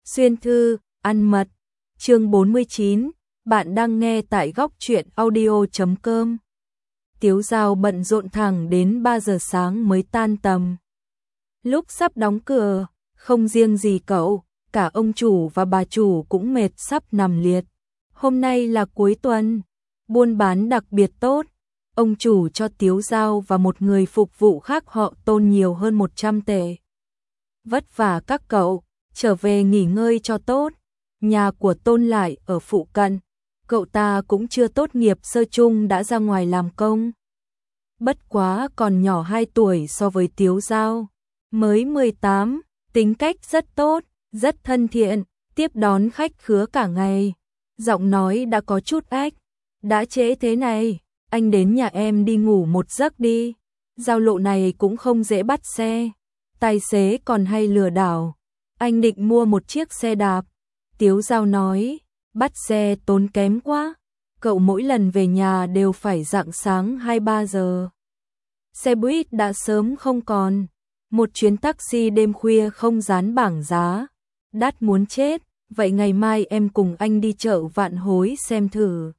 Xuyên thư, ăn mật, chương 49, bạn đang nghe tại góc truyện audio.com. Tiếu Dao bận rộn thẳng đến 3 giờ sáng mới tan tầm. Lúc sắp đóng cửa, không riêng gì cậu, cả ông chủ và bà chủ cũng mệt sắp nằm liệt. Hôm nay là cuối tuần, buôn bán đặc biệt tốt. Ông chủ cho Tiếu Dao và một người phục vụ khác họ Tôn nhiều hơn 100 tệ. Vất vả các cậu, trở về nghỉ ngơi cho tốt. Nhà của Tôn lại ở phụ cận, cậu ta cũng chưa tốt nghiệp sơ chung đã ra ngoài làm công. Bất quá còn nhỏ 2 tuổi so với Tiếu Dao, mới 18, tính cách rất tốt, rất thân thiện, tiếp đón khách khứa cả ngày. Giọng nói đã có chút ách, đã trễ thế này, anh đến nhà em đi ngủ một giấc đi. Giao lộ này cũng không dễ bắt xe, tài xế còn hay lừa đảo. Anh định mua một chiếc xe đạp. Tiếu Dao nói, bắt xe tốn kém quá, cậu mỗi lần về nhà đều phải rạng sáng 2-3 giờ. Xe buýt đã sớm không còn, một chuyến taxi đêm khuya không dán bảng giá, đắt muốn chết, vậy ngày mai em cùng anh đi chợ Vạn Hối xem thử.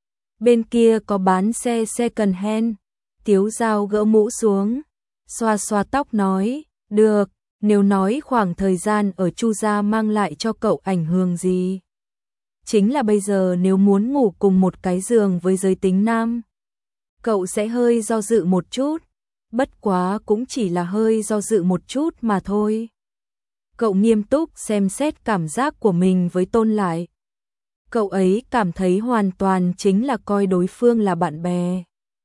Bên kia có bán xe second hand. Tiếu Dao gỡ mũ xuống, xoa xoa tóc nói, được. Nếu nói khoảng thời gian ở Chu gia mang lại cho cậu ảnh hưởng gì? Chính là bây giờ nếu muốn ngủ cùng một cái giường với giới tính nam, cậu sẽ hơi do dự một chút, bất quá cũng chỉ là hơi do dự một chút mà thôi. Cậu nghiêm túc xem xét cảm giác của mình với Tôn lại. Cậu ấy cảm thấy hoàn toàn chính là coi đối phương là bạn bè.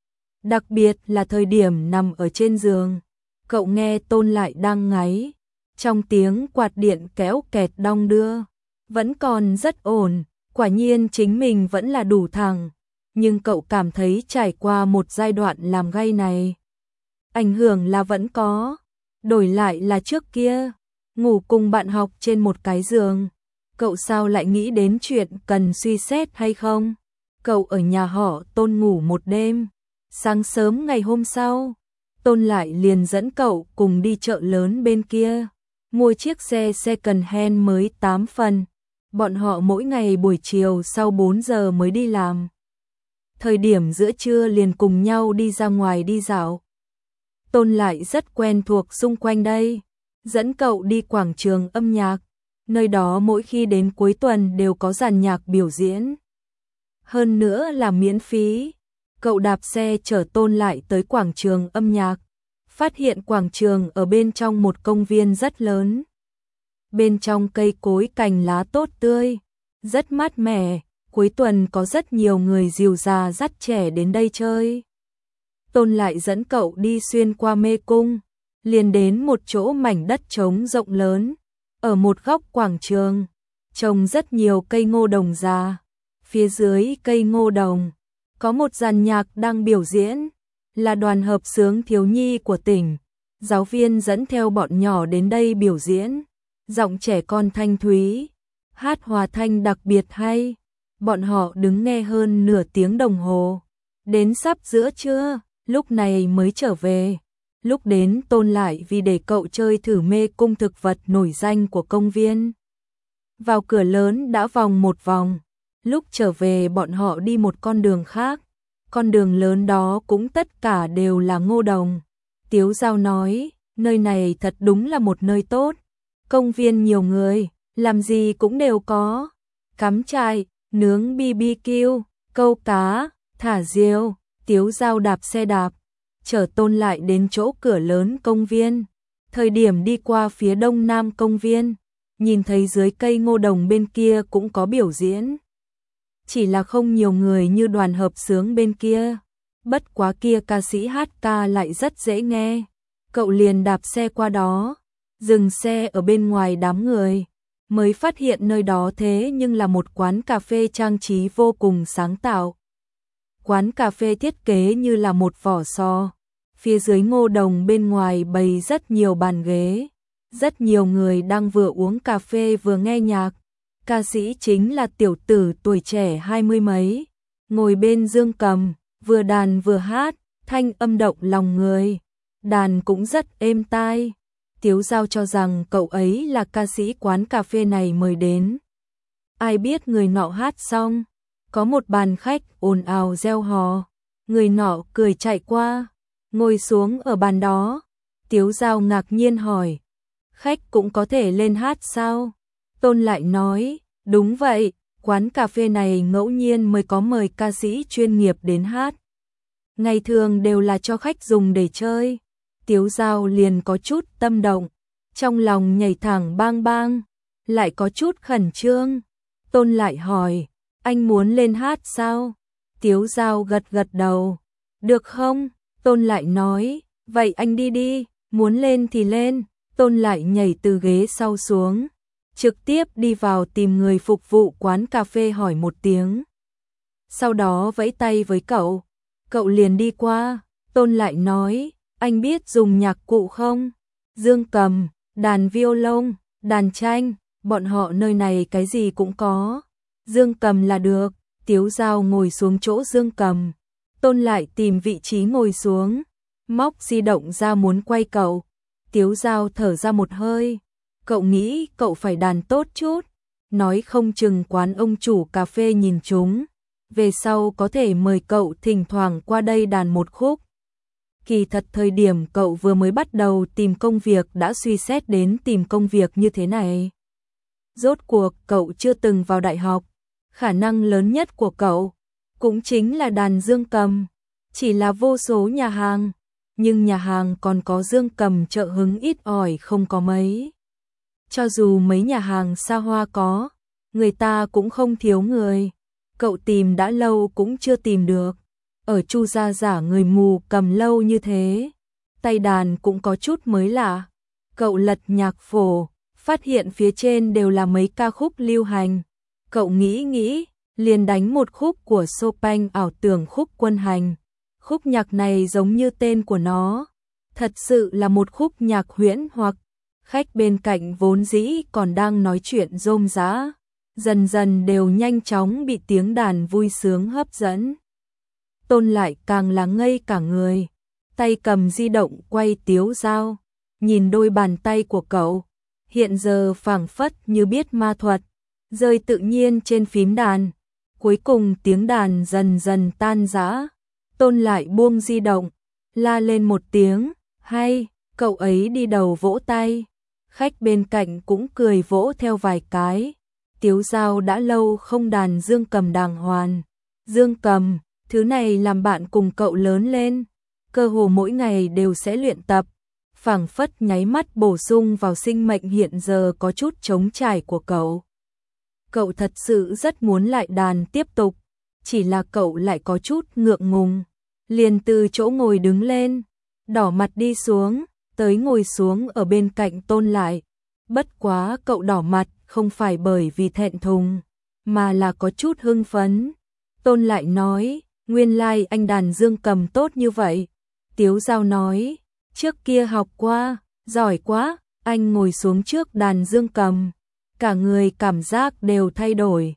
Đặc biệt là thời điểm nằm ở trên giường. Cậu nghe Tôn lại đang ngáy, trong tiếng quạt điện kéo kẹt đong đưa, vẫn còn rất ổn, quả nhiên chính mình vẫn là đủ thẳng, nhưng cậu cảm thấy trải qua một giai đoạn làm gay này, ảnh hưởng là vẫn có, đổi lại là trước kia, ngủ cùng bạn học trên một cái giường, cậu sao lại nghĩ đến chuyện cần suy xét hay không? Cậu ở nhà họ Tôn ngủ một đêm, sáng sớm ngày hôm sau, Tôn lại liền dẫn cậu cùng đi chợ lớn bên kia, mua chiếc xe second hand mới 8 phần. Bọn họ mỗi ngày buổi chiều sau 4 giờ mới đi làm. Thời điểm giữa trưa liền cùng nhau đi ra ngoài đi dạo. Tôn lại rất quen thuộc xung quanh đây, dẫn cậu đi quảng trường âm nhạc, nơi đó mỗi khi đến cuối tuần đều có dàn nhạc biểu diễn. Hơn nữa là miễn phí. Cậu đạp xe chở Tôn lại tới quảng trường âm nhạc, phát hiện quảng trường ở bên trong một công viên rất lớn. Bên trong cây cối cành lá tốt tươi, rất mát mẻ, cuối tuần có rất nhiều người dìu già dắt trẻ đến đây chơi. Tôn lại dẫn cậu đi xuyên qua mê cung, liền đến một chỗ mảnh đất trống rộng lớn, ở một góc quảng trường, trồng rất nhiều cây ngô đồng già, phía dưới cây ngô đồng có một dàn nhạc đang biểu diễn, là đoàn hợp xướng thiếu nhi của tỉnh. Giáo viên dẫn theo bọn nhỏ đến đây biểu diễn, giọng trẻ con thanh thúy, hát hòa thanh đặc biệt hay. Bọn họ đứng nghe hơn nửa tiếng đồng hồ, đến sắp giữa trưa, lúc này mới trở về. Lúc đến Tôn lại vì để cậu chơi thử mê cung thực vật nổi danh của công viên. Vào cửa lớn đã vòng một vòng. Lúc trở về bọn họ đi một con đường khác, con đường lớn đó cũng tất cả đều là ngô đồng. Tiếu Dao nói, nơi này thật đúng là một nơi tốt, công viên nhiều người, làm gì cũng đều có, cắm trại, nướng BBQ, câu cá, thả diều. Tiếu Dao đạp xe đạp, chở Tôn lại đến chỗ cửa lớn công viên. Thời điểm đi qua phía đông nam công viên, nhìn thấy dưới cây ngô đồng bên kia cũng có biểu diễn. Chỉ là không nhiều người như đoàn hợp xướng bên kia, bất quá kia ca sĩ hát ca lại rất dễ nghe. Cậu liền đạp xe qua đó, dừng xe ở bên ngoài đám người, mới phát hiện nơi đó thế nhưng là một quán cà phê trang trí vô cùng sáng tạo. Quán cà phê thiết kế như là một vỏ sò, phía dưới ngô đồng bên ngoài bày rất nhiều bàn ghế, rất nhiều người đang vừa uống cà phê vừa nghe nhạc. Ca sĩ chính là tiểu tử tuổi trẻ 20 mấy, ngồi bên dương cầm, vừa đàn vừa hát, thanh âm động lòng người, đàn cũng rất êm tai. Tiếu Giao cho rằng cậu ấy là ca sĩ quán cà phê này mời đến. Ai biết người nọ hát xong, có một bàn khách ồn ào reo hò, người nọ cười chạy qua, ngồi xuống ở bàn đó. Tiếu Giao ngạc nhiên hỏi, khách cũng có thể lên hát sao? Tôn lại nói, đúng vậy, quán cà phê này ngẫu nhiên mới có mời ca sĩ chuyên nghiệp đến hát. Ngày thường đều là cho khách dùng để chơi. Tiếu Giao liền có chút tâm động, trong lòng nhảy thẳng bang bang, lại có chút khẩn trương. Tôn lại hỏi, anh muốn lên hát sao? Tiếu Giao gật gật đầu, được không? Tôn lại nói, vậy anh đi đi, muốn lên thì lên. Tôn lại nhảy từ ghế sau xuống, trực tiếp đi vào tìm người phục vụ quán cà phê hỏi một tiếng. Sau đó vẫy tay với cậu, cậu liền đi qua. Tôn lại nói, anh biết dùng nhạc cụ không? Dương cầm, đàn violon, đàn tranh, bọn họ nơi này cái gì cũng có. Dương cầm là được. Tiếu Giao ngồi xuống chỗ dương cầm. Tôn lại tìm vị trí ngồi xuống, móc di động ra muốn quay cậu. Tiếu Giao thở ra một hơi, cậu nghĩ cậu phải đàn tốt chút, nói không chừng quán ông chủ cà phê nhìn chúng, về sau có thể mời cậu thỉnh thoảng qua đây đàn một khúc. Kỳ thật thời điểm cậu vừa mới bắt đầu tìm công việc đã suy xét đến tìm công việc như thế này. Rốt cuộc cậu chưa từng vào đại học, khả năng lớn nhất của cậu cũng chính là đàn dương cầm, chỉ là vô số nhà hàng, nhưng nhà hàng còn có dương cầm trợ hứng ít ỏi không có mấy. Cho dù mấy nhà hàng xa hoa có, người ta cũng không thiếu người. Cậu tìm đã lâu cũng chưa tìm được. Ở Chu gia giả người mù cầm lâu như thế, tay đàn cũng có chút mới lạ. Cậu lật nhạc phổ, phát hiện phía trên đều là mấy ca khúc lưu hành. Cậu nghĩ, liền đánh một khúc của Chopin ảo tưởng khúc quân hành. Khúc nhạc này giống như tên của nó, thật sự là một khúc nhạc huyễn hoặc. Khách bên cạnh vốn dĩ còn đang nói chuyện rôm rã, dần dần đều nhanh chóng bị tiếng đàn vui sướng hấp dẫn. Tôn lại càng là ngây cả người, tay cầm di động quay Tiếu Giao, nhìn đôi bàn tay của cậu, hiện giờ phảng phất như biết ma thuật, rơi tự nhiên trên phím đàn. Cuối cùng tiếng đàn dần dần tan rã. Tôn lại buông di động, la lên một tiếng, hay, cậu ấy đi đầu vỗ tay. Khách bên cạnh cũng cười vỗ theo vài cái. Tiếu Giao đã lâu không đàn dương cầm đàng hoàn. Dương cầm, thứ này làm bạn cùng cậu lớn lên, cơ hồ mỗi ngày đều sẽ luyện tập, phảng phất nháy mắt bổ sung vào sinh mệnh hiện giờ có chút trống trải của cậu. Cậu thật sự rất muốn lại đàn tiếp tục, chỉ là cậu lại có chút ngượng ngùng, liền từ chỗ ngồi đứng lên, đỏ mặt đi xuống, tới ngồi xuống ở bên cạnh Tôn lại. Bất quá cậu đỏ mặt không phải bởi vì thẹn thùng, mà là có chút hưng phấn. Tôn lại nói, nguyên lai anh đàn dương cầm tốt như vậy. Tiếu Giao nói, trước kia học qua, giỏi quá. Anh ngồi xuống trước đàn dương cầm, cả người cảm giác đều thay đổi,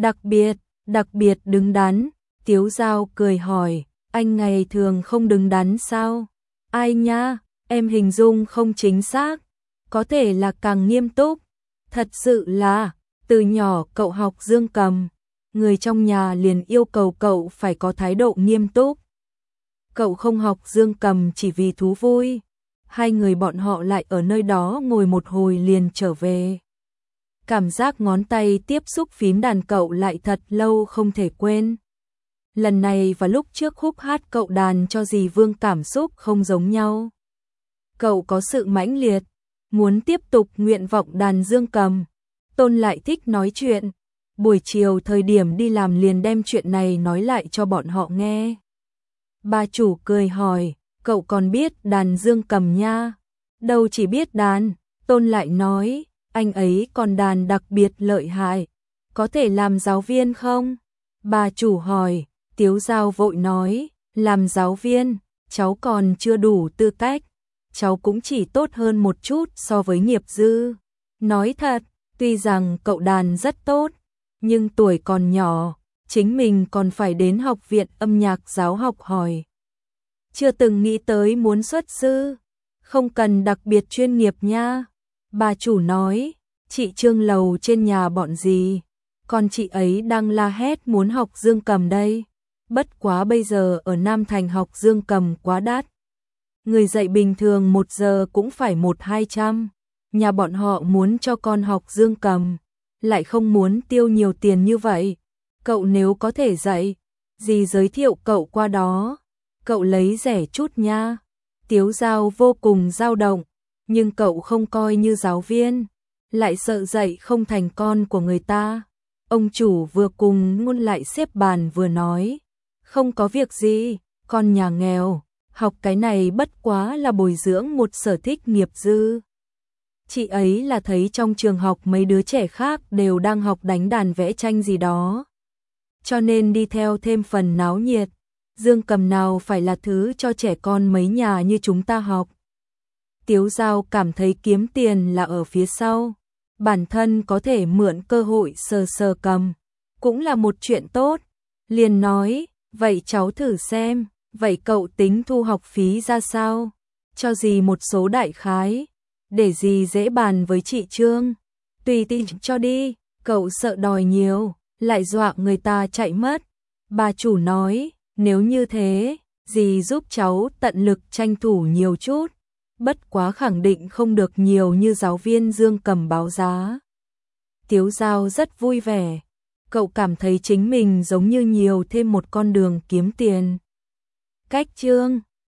đặc biệt đứng đắn. Tiếu Giao cười hỏi, anh ngày thường không đứng đắn sao? Ai nha, em hình dung không chính xác, có thể là càng nghiêm túc. Thật sự là, từ nhỏ cậu học dương cầm, người trong nhà liền yêu cầu cậu phải có thái độ nghiêm túc. Cậu không học dương cầm chỉ vì thú vui. Hai người bọn họ lại ở nơi đó ngồi một hồi liền trở về. Cảm giác ngón tay tiếp xúc phím đàn cậu lại thật lâu không thể quên. Lần này và lúc trước khúc hát cậu đàn cho dì Vương cảm xúc không giống nhau. Cậu có sự mãnh liệt, muốn tiếp tục nguyện vọng đàn dương cầm. Tôn lại thích nói chuyện, buổi chiều thời điểm đi làm liền đem chuyện này nói lại cho bọn họ nghe. Bà chủ cười hỏi, cậu còn biết đàn dương cầm nha? Đâu chỉ biết đàn. Tôn lại nói, anh ấy còn đàn đặc biệt lợi hại, có thể làm giáo viên không? Bà chủ hỏi. Tiếu Giao vội nói, làm giáo viên, cháu còn chưa đủ tư cách, cháu cũng chỉ tốt hơn một chút so với nghiệp dư. Nói thật, tuy rằng cậu đàn rất tốt, nhưng tuổi còn nhỏ, chính mình còn phải đến học viện âm nhạc giáo học hỏi. Chưa từng nghĩ tới muốn xuất sư, Không cần đặc biệt chuyên nghiệp nha. Bà chủ nói, chị Trương lầu trên nhà bọn gì, con chị ấy đang la hét muốn học dương cầm đây. Bất quá bây giờ ở Nam Thành học dương cầm quá đắt. Người dạy bình thường 1 giờ cũng phải 100-200. Nhà bọn họ muốn cho con học dương cầm, lại không muốn tiêu nhiều tiền như vậy. Cậu nếu có thể dạy, dì giới thiệu cậu qua đó. Cậu lấy rẻ chút nha. Tiếu Giao vô cùng dao động, nhưng cậu không coi như giáo viên, lại sợ dạy không thành con của người ta. Ông chủ vừa cùng ngôn lại xếp bàn vừa nói, không có việc gì, con nhà nghèo, học cái này bất quá là bồi dưỡng một sở thích nghiệp dư. Chị ấy là thấy trong trường học mấy đứa trẻ khác đều đang học đánh đàn vẽ tranh gì đó, cho nên đi theo thêm phần náo nhiệt. Dương cầm nào phải là thứ cho trẻ con mấy nhà như chúng ta học. Tiếu Giao cảm thấy kiếm tiền là ở phía sau, bản thân có thể mượn cơ hội sờ sờ cầm, cũng là một chuyện tốt. Liền nói, vậy cháu thử xem, vậy cậu tính thu học phí ra sao? Cho dì một số đại khái, để dì dễ bàn với chị Trương. Tùy tiện cho đi, cậu sợ đòi nhiều, lại dọa người ta chạy mất. Bà chủ nói, nếu như thế, dì giúp cháu tận lực tranh thủ nhiều chút, bất quá khẳng định không được nhiều như giáo viên dương cầm báo giá. Tiếu Giao rất vui vẻ, cậu cảm thấy chính mình giống như nhiều thêm một con đường kiếm tiền. Cách Trương